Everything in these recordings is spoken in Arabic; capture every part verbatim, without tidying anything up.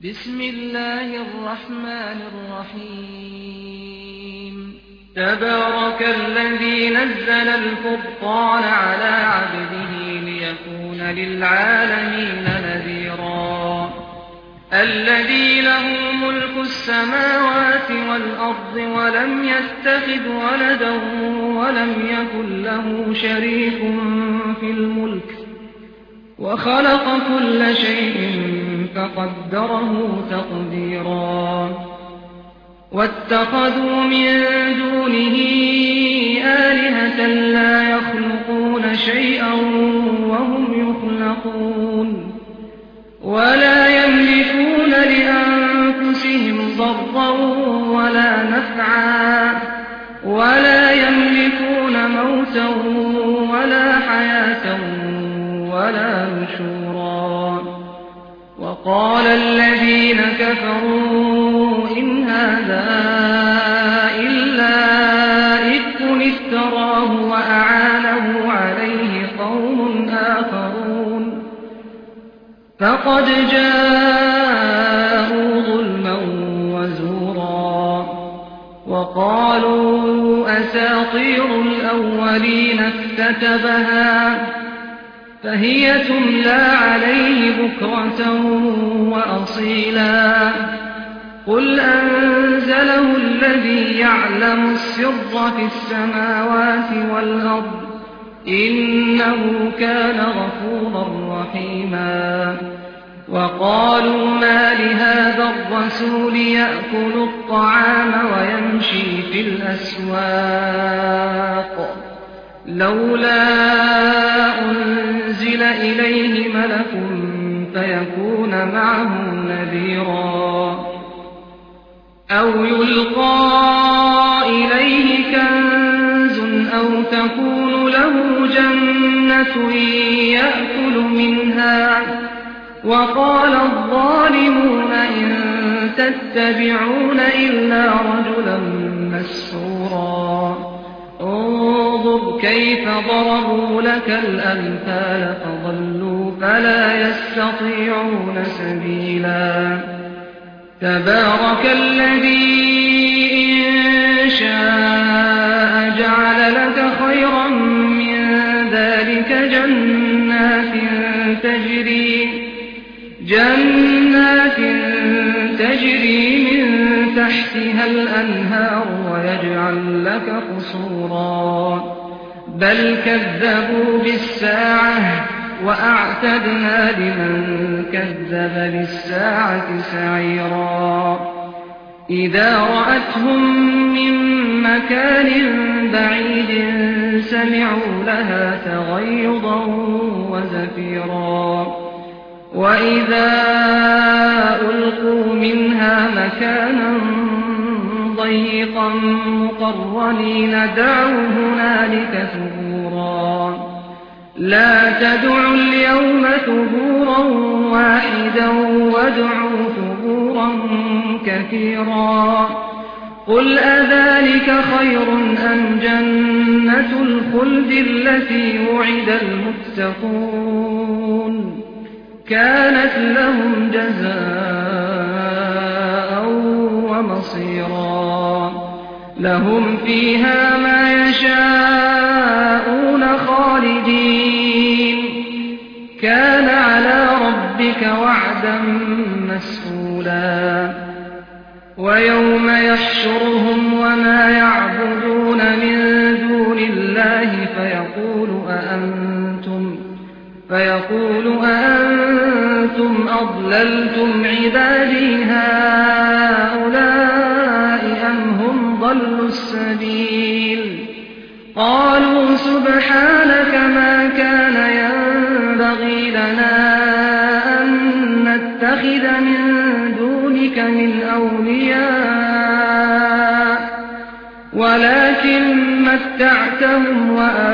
بسم الله الرحمن الرحيم تبارك الذي نزل الفرقان على عبده ليكون للعالمين نذيرا الذي له ملك السماوات والأرض ولم يتخذ ولدا ولم يكن له شريك في الملك وخلق كل شيء فقدره تقديرا واتخذوا من دونه آلهة لا يخلقون شيئا وهم يخلقون ولا يملكون لأنفسهم ضرا ولا نفعا ولا يملكون موتا ولا حياة ولا نشورا وقال الذين كفروا إن هذا إلا إفك افتراه وأعانه عليه قوم آخرون فقد جاءوا ظلما وزورا وقالوا أساطير الأولين اكتتبها فهي تملى عليه بكرة وأصيلا قل أنزله الذي يعلم السر في السماوات والأرض إنه كان غفورا رحيما وقالوا ما لهذا الرسول يأكل الطعام ويمشي في الأسواق لولا أنزل إليه ملك فيكون معه نذيرا أو يلقى إليه كنز أو تكون له جنة يأكل منها وقال الظالمون إن تتبعون إلا رجلا مسحورا انظر كيف ضربوا لك الأمثال فضلوا فلا يستطيعون سبيلا تبارك الذي إن شاء جعل لك خيرا من ذلك جنات تجري جنات تجري من تحتها الأنهار ويجعل لك قصورا بل كذبوا بالساعة وأعتدنا لمن كذب بالساعة سعيرا إذا رأتهم من مكان بعيد سمعوا لها تغيظا وزفيرا وإذا ألقوا منها مكانا ضيقا مقرنين دعوا هنالك ثبورا لا تدعوا اليوم ثبورا واحدا وادعوا ثبورا كثيرا قل أذلك خير أم جنة الخلد التي وعد المتقون كانت لهم جزاء ومصيرا لهم فيها ما يشاءون خالدين كان على ربك وعدا مسئولا ويوم يحشرهم وما يعبدون من دون الله فيقول أأنتم فيقول أأنتم أضللتم عبادي هؤلاء أم هم ضلوا السبيل قالوا سبحانك ما كان ينبغي لنا أن نتخذ من دونك من أولياء ولكن متعتهم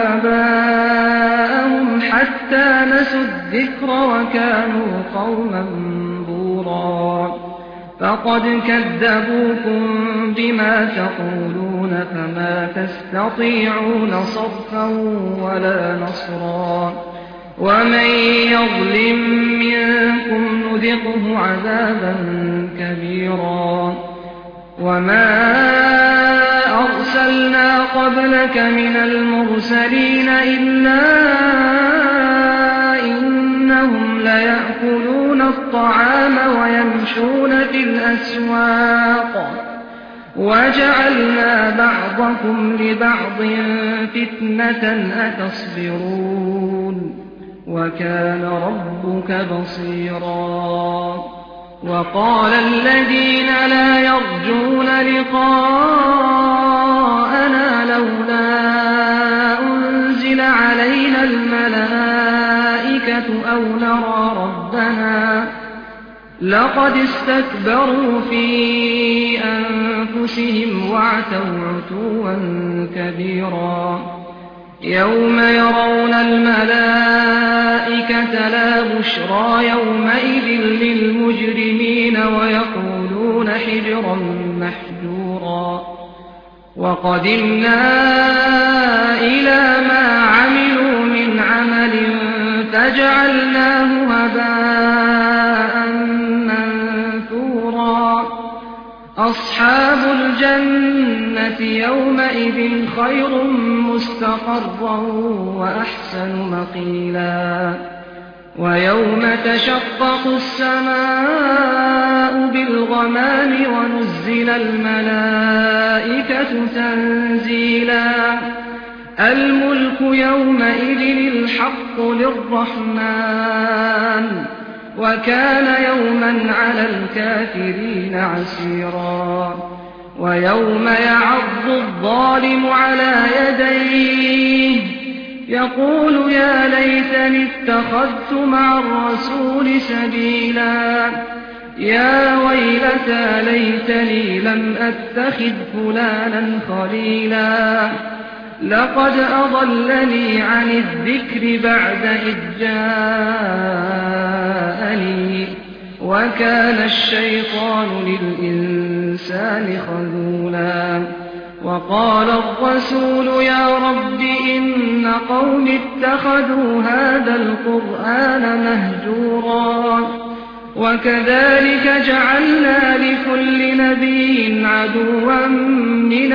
وآباءهم حتى نسوا الذكر وكانوا قوما بورا فقد كذبوكم بما تقولون فما تستطيعون صرفا ولا نصرا ومن يظلم منكم نذقه عذابا كبيرا وما أرسلنا قبلك من المرسلين إلا إنهم ليأكلون الطعام ويمشون في الأسواق وجعلنا بعضكم لبعض فتنة أتصبرون وكان ربك بصيرا وقال الذين لا يرجون لقاءنا لولا أنزل علينا الملائكة أو نرى ربنا لقد استكبروا في أنفسهم وعتوا عتوا كبيرا يوم يرون الملائكة لا بشرى يومئذ للمجرمين ويقولون حجرا محجورا وقدمنا إلى ما عملوا من عمل فجعلناه هباء منثورا أصحاب الجنة يومئذ خير مستقرا وأحسن مقيلا ويوم تشقق السماء بالغمام ونزل الملائكة تنزيلا الملك يومئذ الحق للرحمن وكان يوما على الكافرين عسيرا ويوم يعض الظالم على يديه يقول يا ليتني اتخذت مع الرسول سبيلا يا ويلتى ليتني لم أتخذ فلانا خليلا لقد أضلني عن الذكر بعد إذ جاءني وكان الشيطان للإنسان خذولا وقال الرسول يا رب إن قوم اتخذوا هذا القرآن مهجورا وكذلك جعلنا لكل نبي عدوا من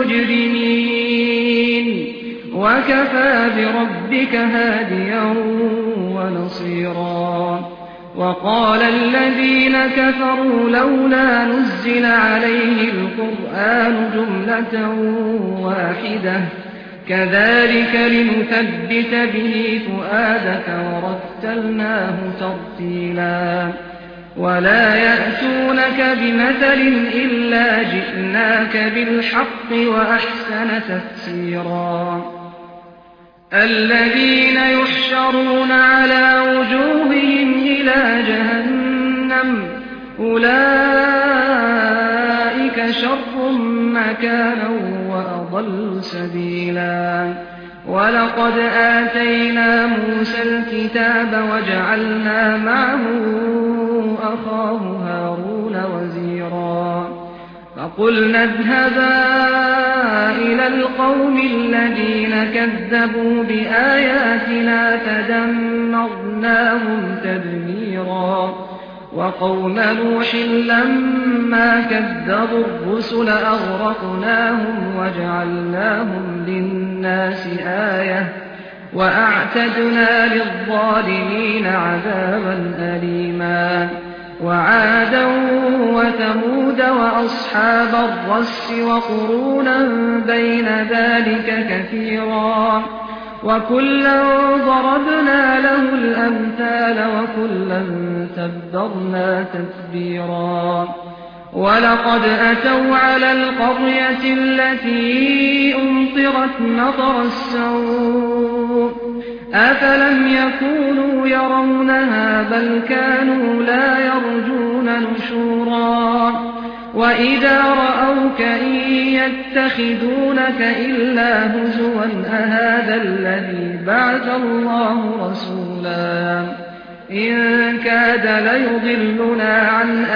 المجرمين وكفى بربك هاديا ونصيرا وقال الذين كفروا لولا نزل عليه القرآن جملة واحدة كذلك لنثبت به فؤادك ورتلناه ترتيلا ولا يأتونك بمثل إلا جئناك بالحق وأحسن تفسيرا الذين يحشرون على وجوههم إلى جهنم أولئك شر مكانا وأضل سبيلا ولقد آتينا موسى الكتاب وجعلنا معه أخاه هارون وزيرا فقلنا اذهبا إلى القوم الذين كذبوا بآياتنا فدمرناهم تدميرا وقوم نوح لما كذبوا الرسل أغرقناهم وجعلناهم للناس آية وأعتدنا للظالمين عذابا أليما وعادا وثمود وأصحاب الرس وقرونا بين ذلك كثيرا وكلا ضربنا له الأمثال وكلا تبرنا تتبيرا ولقد أتوا على القرية التي أمطرت مطر السوء أفلم يكونوا يرونها بل كانوا لا يرجون نشورا وإذا رأوك إن يتخذونك إلا هزوا أهذا الذي بعث الله رسولا إن كاد ليضلنا عن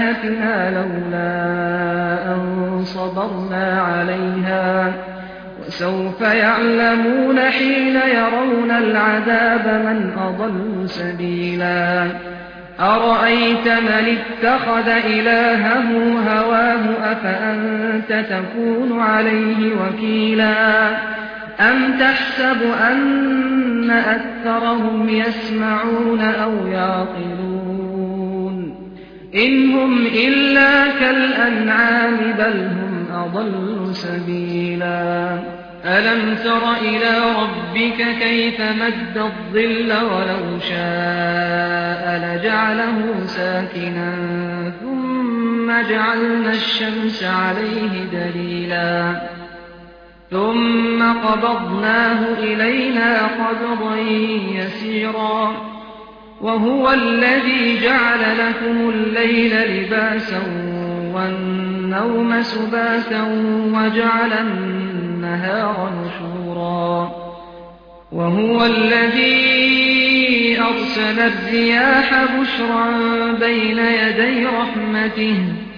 آلهتنا لولا أن صبرنا عليها فسوف يعلمون حين يرون العذاب من أضل سبيلا أرأيت من اتخذ إلهه هواه أفأنت تكون عليه وكيلا أم تحسب أن أكثرهم يسمعون أو يعقلون إن هم إلا كالأنعام بل هم أضل سبيلا ألم تر إلى ربك كيف مد الظل ولو شاء لجعله ساكنا ثم جعلنا الشمس عليه دليلا ثم قبضناه إلينا قبضا يسيرا وهو الذي جعل لكم الليل لباسا والنوم سباتا وجعل النهار نشورا وهو الذي أرسل الرياح بشرا بين يدي رحمته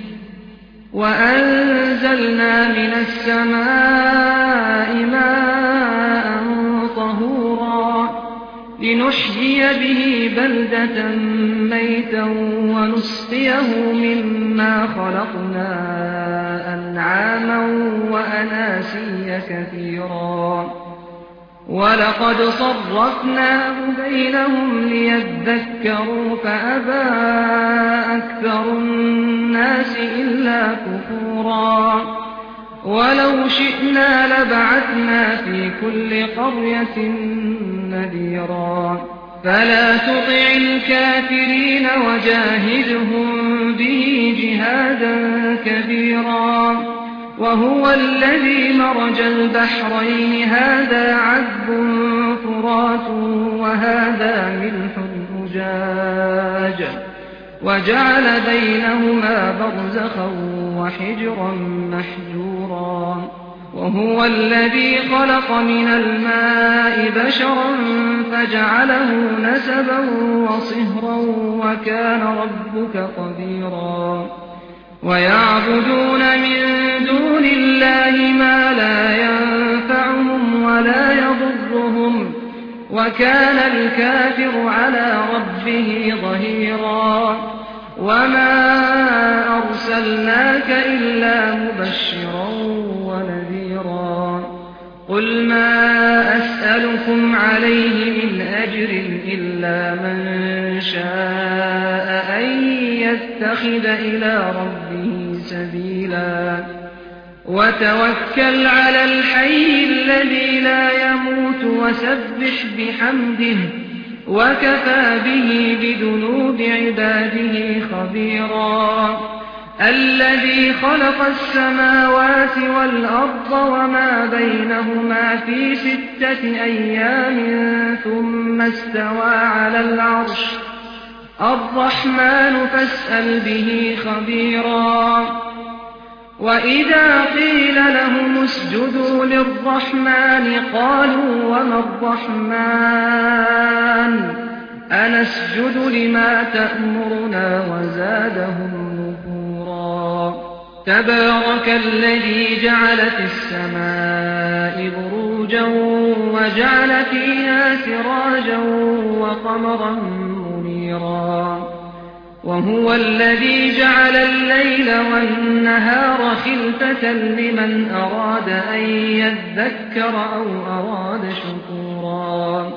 وأنزلنا من السماء ماء طهورا لنحيي به بلدة ميتا ونسقيه مما خلقنا أنعاما وأناسيا كثيرا ولقد صرفناه بينهم ليذكروا فأبى أكثر الناس إلا كفورا ولو شئنا لبعثنا في كل قرية نذيرا فلا تطع الكافرين وجاهدهم به جهادا كبيرا وهو الذي مرج البحرين هذا عذب فرات وهذا ملح أجاج وجعل بينهما برزخا وحجرا محجورا وهو الذي خلق من الماء بشرا فجعله نسبا وصهرا وكان ربك قديرا ويعبدون من دون الله ما لا ينفعهم ولا يضرهم وكان الكافر على ربه ظهيرا وما أرسلناك إلا مبشرا ونذيرا قل ما أسألكم عليه من أجر إلا من شاء أن يتخذ إلى ربه سبيلا وتوكل على الحي الذي لا يموت وسبح بحمده وكفى به بذنوب عباده خبيرا الذي خلق السماوات والأرض وما بينهما في ستة أيام ثم استوى على العرش الرحمن فاسأل به خبيرا وإذا قيل لهم اسجدوا للرحمن قالوا وما الرحمن أنسجد لما تأمرنا وزادهم نفورا تبارك الذي جعل في السماء بروجا وجعل فيها سراجا وقمرا منيرا وهو الذي جعل الليل والنهار خلفة لمن أراد أن يذكر أو أراد شكورا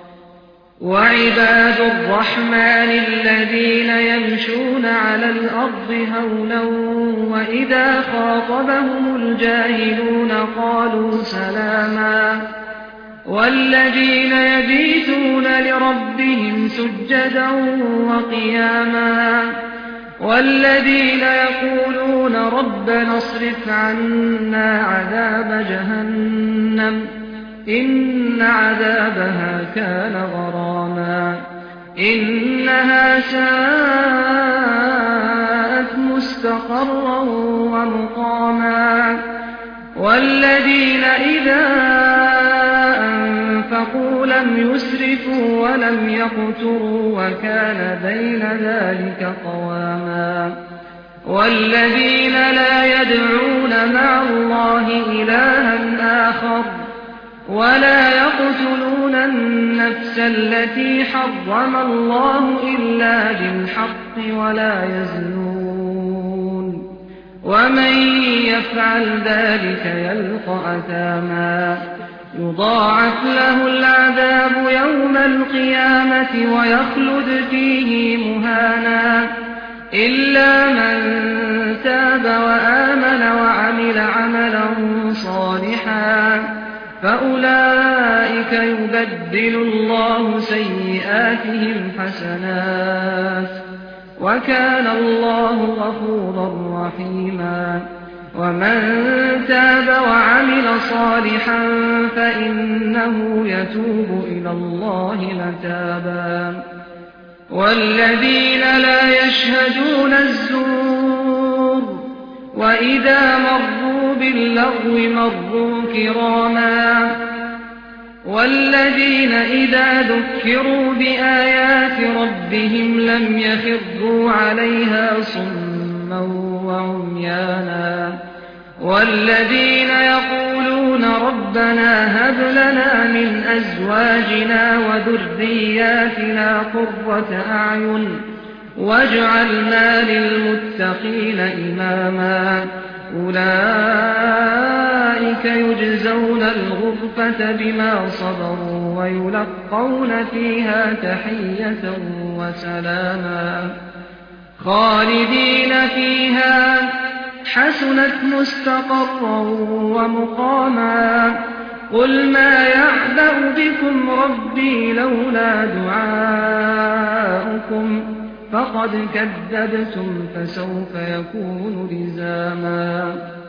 وعباد الرحمن الذين يمشون على الأرض هونا وإذا خاطبهم الجاهلون قالوا سلاما والذين يبيتون لربهم سجدا وقياما والذين يقولون ربنا اصرف عنا عذاب جهنم إن عذابها كان غراما إنها ساءت مستقرا ومقاما والذين إذا أنفقوا لم يسرفوا ولم يقتروا وكان بين ذلك قواما والذين لا يدعون مع الله إلها آخر ولا يقتلون النفس التي حرم الله إلا بالحق ولا يزنون ومن يفعل ذلك يلقى أثاما يضاعف له العذاب يوم القيامة ويخلد فيه مهانا إلا من تاب وآمن وعمل عملا صالحا فأولئك يبدل الله سيئاتهم حسنات وكان الله غفورا رحيما ومن تاب وعمل صالحا فإنه يتوب إلى الله متابا والذين لا يشهدون الزور وإذا مروا باللغو مروا كراما والذين إذا ذكروا بآيات ربهم لم يخروا عليها صما وعميانا والذين يقولون ربنا هب لنا من أزواجنا وذرياتنا قرة أعين واجعلنا للمتقين إماما أولئك يجزون الغرفة بما صبروا ويلقون فيها تحية وسلاما خالدين فيها حسنت مستقرا ومقاما قل ما يعبأ بكم ربي لولا دعاؤكم فقد كذبتم فسوف يكون لزاما